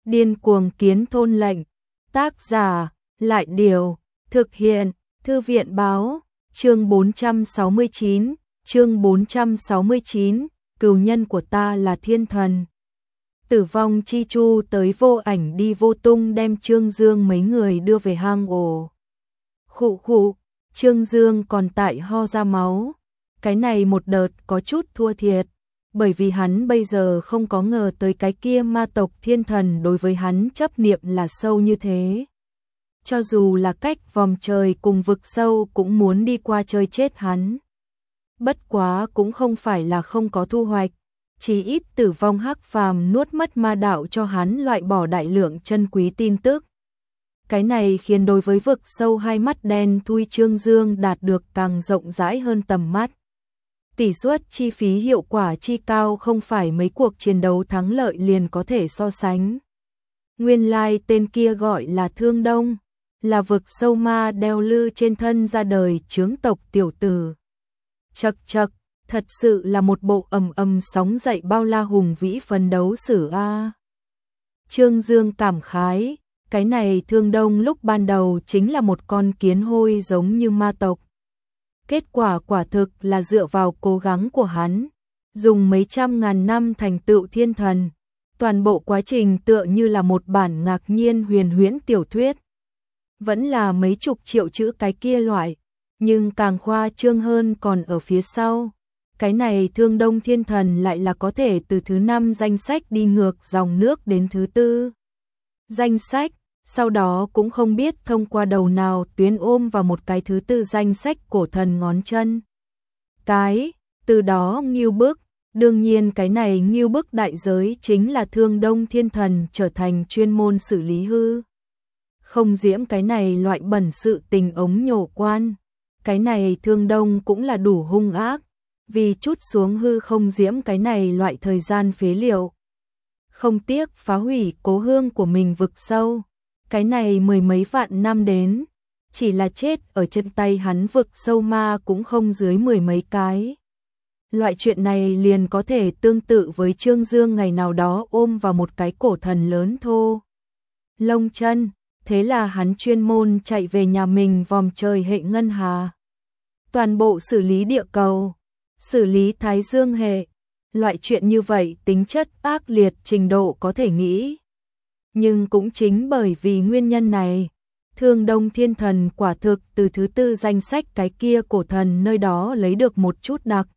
Điên cuồng kiến thôn lệnh. Tác giả, Lại Điều. Thực hiện, Thư viện Báo. Chương 469, chương 469, cừu nhân của ta là thiên thần. Tử vong chi chu tới vô ảnh đi vô tung đem Trương Dương mấy người đưa về hang ổ. Khụ khụ, Trương Dương còn tại ho ra máu. Cái này một đợt có chút thua thiệt, bởi vì hắn bây giờ không có ngờ tới cái kia ma tộc thiên thần đối với hắn chấp niệm là sâu như thế. Cho dù là cách vòng trời cùng vực sâu cũng muốn đi qua chơi chết hắn. Bất quá cũng không phải là không có thu hoạch, chỉ ít tử vong hắc phàm nuốt mất ma đạo cho hắn loại bỏ đại lượng chân quý tin tức. Cái này khiến đối với vực sâu hai mắt đen thui Trương Dương đạt được càng rộng rãi hơn tầm mắt. Tỷ suất chi phí hiệu quả chi cao không phải mấy cuộc chiến đấu thắng lợi liền có thể so sánh. Nguyên lai tên kia gọi là Thương Đông, là vực sâu ma đeo lư trên thân ra đời chướng tộc tiểu tử. Chậc chậc, thật sự là một bộ ầm sóng dậy bao la hùng vĩ phấn đấu sử a. Trương Dương cảm khái, cái này Thương Đông lúc ban đầu chính là một con kiến hôi giống như ma tộc. Kết quả quả thực là dựa vào cố gắng của hắn, dùng mấy trăm ngàn năm thành tựu thiên thần. Toàn bộ quá trình tựa như là một bản ngạc nhiên huyền huyễn tiểu thuyết. Vẫn là mấy chục triệu chữ cái kia loại, nhưng càng khoa trương hơn còn ở phía sau. Cái này Thương Đông thiên thần lại là có thể từ thứ 5 danh sách đi ngược dòng nước đến thứ 4 danh sách, sau đó cũng không biết thông qua đầu nào tuyến ôm vào một cái thứ 4 danh sách cổ thần ngón chân. Từ đó nghiêu bức, đương nhiên cái này nghiêu bức đại giới chính là Thương Đông thiên thần trở thành chuyên môn xử lý hư không diễm cái này loại bẩn sự tình ống nhổ quan. Cái này Thương Đông cũng là đủ hung ác, vì chút xuống hư không diễm cái này loại thời gian phế liệu. Không tiếc phá hủy cố hương của mình vực sâu. Cái này mười mấy vạn năm đến, chỉ là chết ở chân tay hắn vực sâu ma cũng không dưới mười mấy cái. Loại chuyện này liền có thể tương tự với Trương Dương ngày nào đó ôm vào một cái cổ thần lớn thô lông chân. Thế là hắn chuyên môn chạy về nhà mình vòm trời hệ ngân hà. Toàn bộ xử lý địa cầu, xử lý thái dương hệ. Loại chuyện như vậy tính chất ác liệt trình độ có thể nghĩ. Nhưng cũng chính bởi vì nguyên nhân này, Thương Đông thiên thần quả thực từ thứ 4 danh sách cái kia cổ thần nơi đó lấy được một chút đặc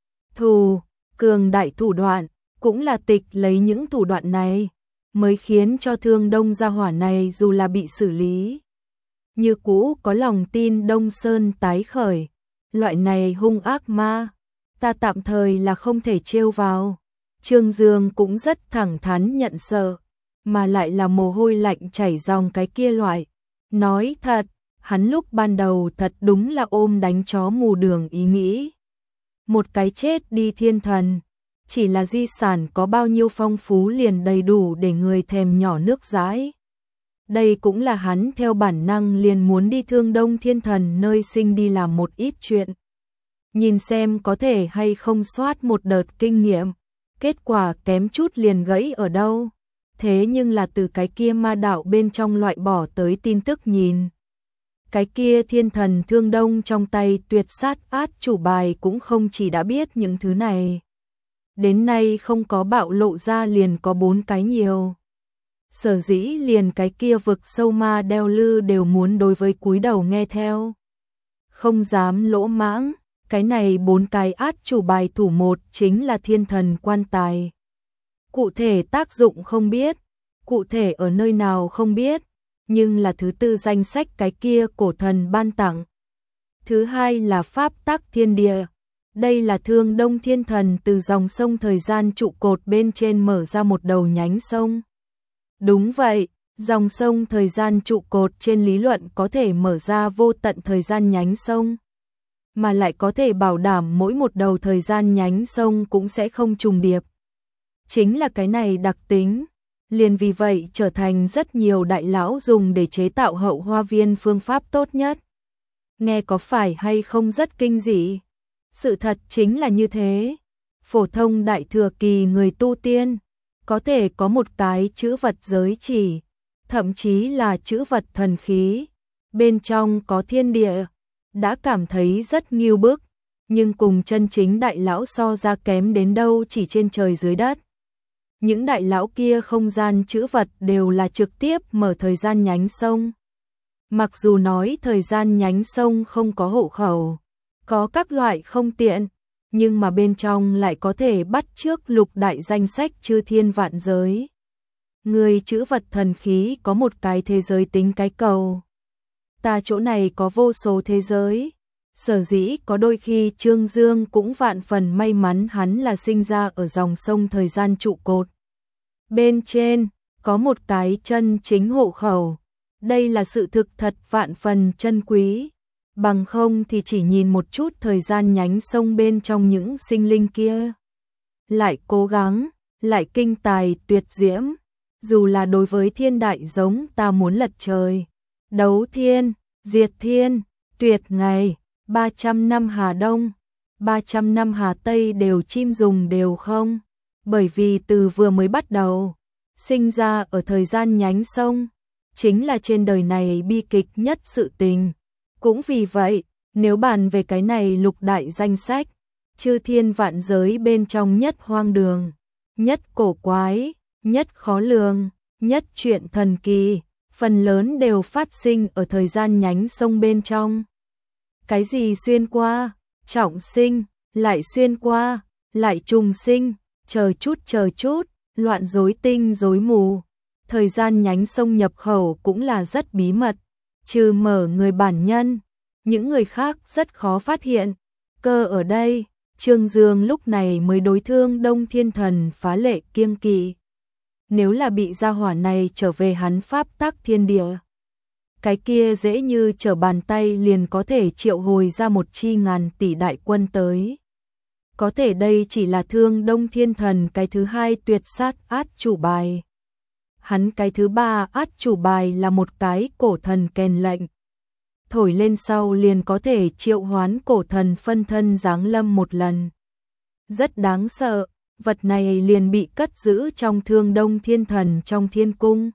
thù, cường đại thủ đoạn, cũng là tịch lấy những thủ đoạn này, mới khiến cho Thương Đông gia hỏa này dù là bị xử lý, như cũ có lòng tin Đông Sơn tái khởi. Loại này hung ác ma, ta tạm thời là không thể trêu vào. Trương Dương cũng rất thẳng thắn nhận sợ, mà lại là mồ hôi lạnh chảy ròng cái kia loại. Nói thật, hắn lúc ban đầu thật đúng là ôm đánh chó mù đường ý nghĩ. Một cái chết đi thiên thần, chỉ là di sản có bao nhiêu phong phú liền đầy đủ để người thèm nhỏ nước dãi. Đây cũng là hắn theo bản năng liền muốn đi Thương Đông thiên thần nơi sinh đi làm một ít chuyện. Nhìn xem có thể hay không soát một đợt kinh nghiệm, kết quả kém chút liền gãy ở đâu. Thế nhưng là từ cái kia ma đạo bên trong loại bỏ tới tin tức nhìn. Cái kia thiên thần Thương Đông trong tay tuyệt sát át chủ bài cũng không chỉ đã biết những thứ này. Đến nay không có bạo lộ ra liền có 4 cái nhiều. Sở dĩ liền cái kia vực sâu ma đeo lư đều muốn đối với cúi đầu nghe theo. Không dám lỗ mãng, cái này 4 cái át chủ bài thủ một chính là thiên thần quan tài. Cụ thể tác dụng không biết, cụ thể ở nơi nào không biết, nhưng là thứ 4 danh sách cái kia cổ thần ban tặng. Thứ 2 là pháp tắc thiên địa. Đây là Thương Đông thiên thần từ dòng sông thời gian trụ cột bên trên mở ra một đầu nhánh sông. Đúng vậy, dòng sông thời gian trụ cột trên lý luận có thể mở ra vô tận thời gian nhánh sông, mà lại có thể bảo đảm mỗi một đầu thời gian nhánh sông cũng sẽ không trùng điệp. Chính là cái này đặc tính, liền vì vậy trở thành rất nhiều đại lão dùng để chế tạo hậu hoa viên phương pháp tốt nhất. Nghe có phải hay không rất kinh dị? Sự thật chính là như thế. Phổ thông đại thừa kỳ người tu tiên, có thể có một cái chữ vật giới chỉ, thậm chí là chữ vật thần khí, bên trong có thiên địa, đã cảm thấy rất nghiêu bức, nhưng cùng chân chính đại lão so ra kém đến đâu chỉ trên trời dưới đất. Những đại lão kia không gian chữ vật đều là trực tiếp mở thời gian nhánh sông. Mặc dù nói thời gian nhánh sông không có hộ khẩu, có các loại không tiện, nhưng mà bên trong lại có thể bắt chước lục đại danh sách chư thiên vạn giới. Người chữ vật thần khí có một cái thế giới tính cái cầu. Ta chỗ này có vô số thế giới. Sở dĩ có đôi khi Trương Dương cũng vạn phần may mắn hắn là sinh ra ở dòng sông thời gian trụ cột. Bên trên, có một cái chân chính hộ khẩu. Đây là sự thực thật vạn phần chân quý. Bằng không thì chỉ nhìn một chút thời gian nhánh sông bên trong những sinh linh kia. Lại cố gắng, lại kinh tài tuyệt diễm. Dù là đối với thiên đại giống ta muốn lật trời. Đấu thiên, diệt thiên, tuyệt ngày. 300 năm Hà Đông, 300 năm Hà Tây đều chim dùng đều không, bởi vì từ vừa mới bắt đầu, sinh ra ở thời gian nhánh sông, chính là trên đời này bi kịch nhất sự tình. Cũng vì vậy, nếu bàn về cái này lục đại danh sách, chư thiên vạn giới bên trong nhất hoang đường, nhất cổ quái, nhất khó lường, nhất chuyện thần kỳ, phần lớn đều phát sinh ở thời gian nhánh sông bên trong. Cái gì xuyên qua, trọng sinh, lại xuyên qua, lại trùng sinh, chờ chút, loạn rối tinh rối mù. Thời gian nhánh sông nhập khẩu cũng là rất bí mật, trừ mở người bản nhân, những người khác rất khó phát hiện. Cơ ở đây, Trương Dương lúc này mới đối Thương Đông Thiên Thần phá lệ kiêng kỵ. Nếu là bị gia hỏa này trở về hắn pháp tắc thiên địa, cái kia dễ như trở bàn tay liền có thể triệu hồi ra một chi ngàn tỷ đại quân tới. Có thể đây chỉ là Thương Đông Thiên Thần cái thứ hai tuyệt sát át chủ bài. Hắn cái thứ ba át chủ bài là một cái cổ thần kèn lệnh. Thổi lên sau liền có thể triệu hoán cổ thần phân thân giáng lâm một lần. Rất đáng sợ, vật này liền bị cất giữ trong Thương Đông Thiên Thần trong thiên cung.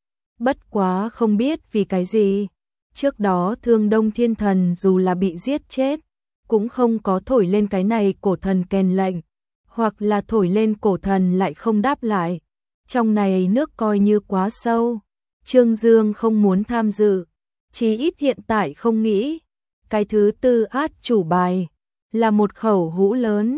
Bất quá không biết vì cái gì, trước đó Thương Đông Thiên Thần dù là bị giết chết, cũng không có thổi lên cái này cổ thần kèn lệnh, hoặc là thổi lên cổ thần lại không đáp lại. Trong này nước coi như quá sâu, Trương Dương không muốn tham dự, chí ít hiện tại không nghĩ. Cái thứ tư át chủ bài là một khẩu hũ lớn,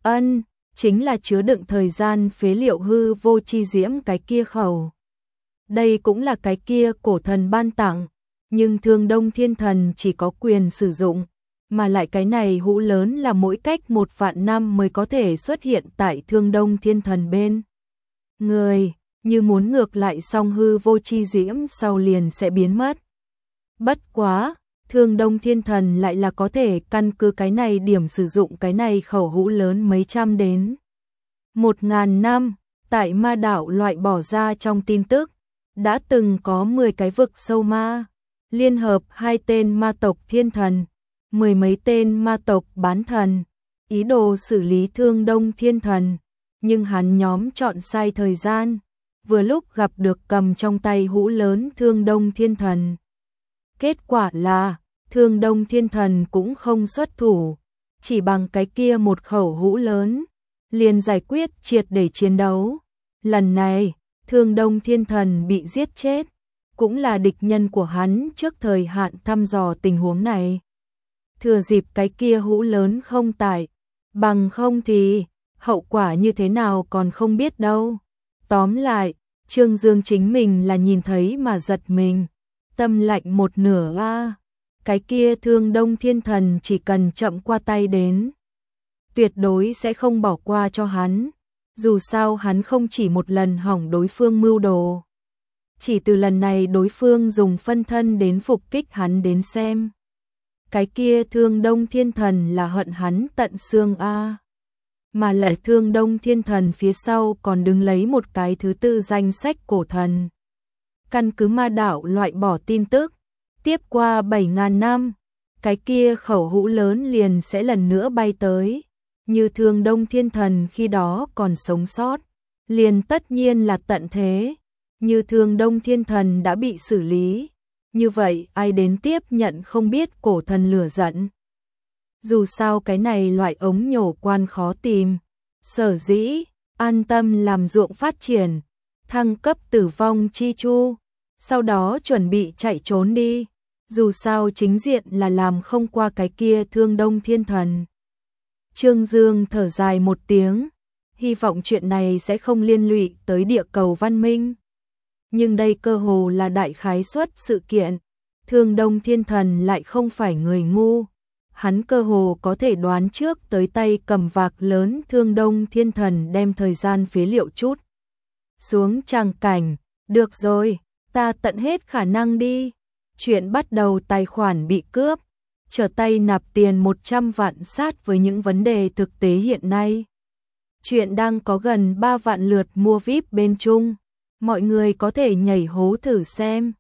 chính là chứa đựng thời gian phế liệu hư vô chi diễm cái kia khẩu. Đây cũng là cái kia cổ thần ban tặng, nhưng Thương Đông Thiên Thần chỉ có quyền sử dụng, mà lại cái này hũ lớn là mỗi cách 1 vạn năm mới có thể xuất hiện tại Thương Đông Thiên Thần bên người, như muốn ngược lại song hư vô chi diễm sau liền sẽ biến mất. Bất quá, Thương Đông Thiên Thần lại là có thể căn cứ cái này điểm sử dụng cái này khẩu hũ lớn mấy trăm đến 1000 năm, tại ma đạo loại bỏ ra trong tin tức. Đã từng có 10 cái vực sâu ma, liên hợp 2 tên ma tộc thiên thần, 10 mấy tên ma tộc bán thần, ý đồ xử lý Thương Đông Thiên Thần, nhưng hắn nhóm chọn sai thời gian, vừa lúc gặp được cầm trong tay hũ lớn Thương Đông Thiên Thần. Kết quả là, Thương Đông Thiên Thần cũng không xuất thủ, chỉ bằng cái kia một khẩu hũ lớn, liền giải quyết triệt để chiến đấu. Lần này, Thương Đông Thiên Thần bị giết chết, cũng là địch nhân của hắn trước thời hạn thăm dò tình huống này. Thừa dịp cái kia hũ lớn không tải, bằng không thì hậu quả như thế nào còn không biết đâu. Tóm lại, Trương Dương chính mình là nhìn thấy mà giật mình, tâm lạnh một nửa a. Cái kia Thương Đông Thiên Thần chỉ cần chậm qua tay đến, tuyệt đối sẽ không bỏ qua cho hắn. Dù sao hắn không chỉ một lần hỏng đối phương mưu đồ. Chỉ từ lần này đối phương dùng phân thân đến phục kích hắn đến xem. Cái kia Thương Đông Thiên Thần là hận hắn tận xương a. Mà lại Thương Đông Thiên Thần phía sau còn đứng lấy một cái thứ tư danh sách cổ thần. Căn cứ ma đạo loại bỏ tin tức, tiếp qua 7000 năm, cái kia khẩu hũ lớn liền sẽ lần nữa bay tới. Như Thương Đông Thiên Thần khi đó còn sống sót, liền tất nhiên là tận thế. Như Thương Đông Thiên Thần đã bị xử lý, như vậy ai đến tiếp nhận không biết cổ thần lửa giận. Dù sao cái này loại ống nhổ quan khó tìm, sở dĩ an tâm làm ruộng phát triển, thăng cấp tử vong chi chu, sau đó chuẩn bị chạy trốn đi. Dù sao chính diện là làm không qua cái kia Thương Đông Thiên Thần. Trương Dương thở dài một tiếng, hy vọng chuyện này sẽ không liên lụy tới địa cầu văn minh. Nhưng đây cơ hồ là đại khái suất sự kiện, Thương Đông Thiên Thần lại không phải người ngu. Hắn cơ hồ có thể đoán trước tới tay cầm vạc lớn Thương Đông Thiên Thần đem thời gian phế liệu chút xuống tràng cảnh. Được rồi, ta tận hết khả năng đi. Chuyện bắt đầu tài khoản bị cướp, trở tay nạp tiền 100 vạn sát với những vấn đề thực tế hiện nay. Chuyện đang có gần 3 vạn lượt mua VIP bên Trung, mọi người có thể nhảy hố thử xem.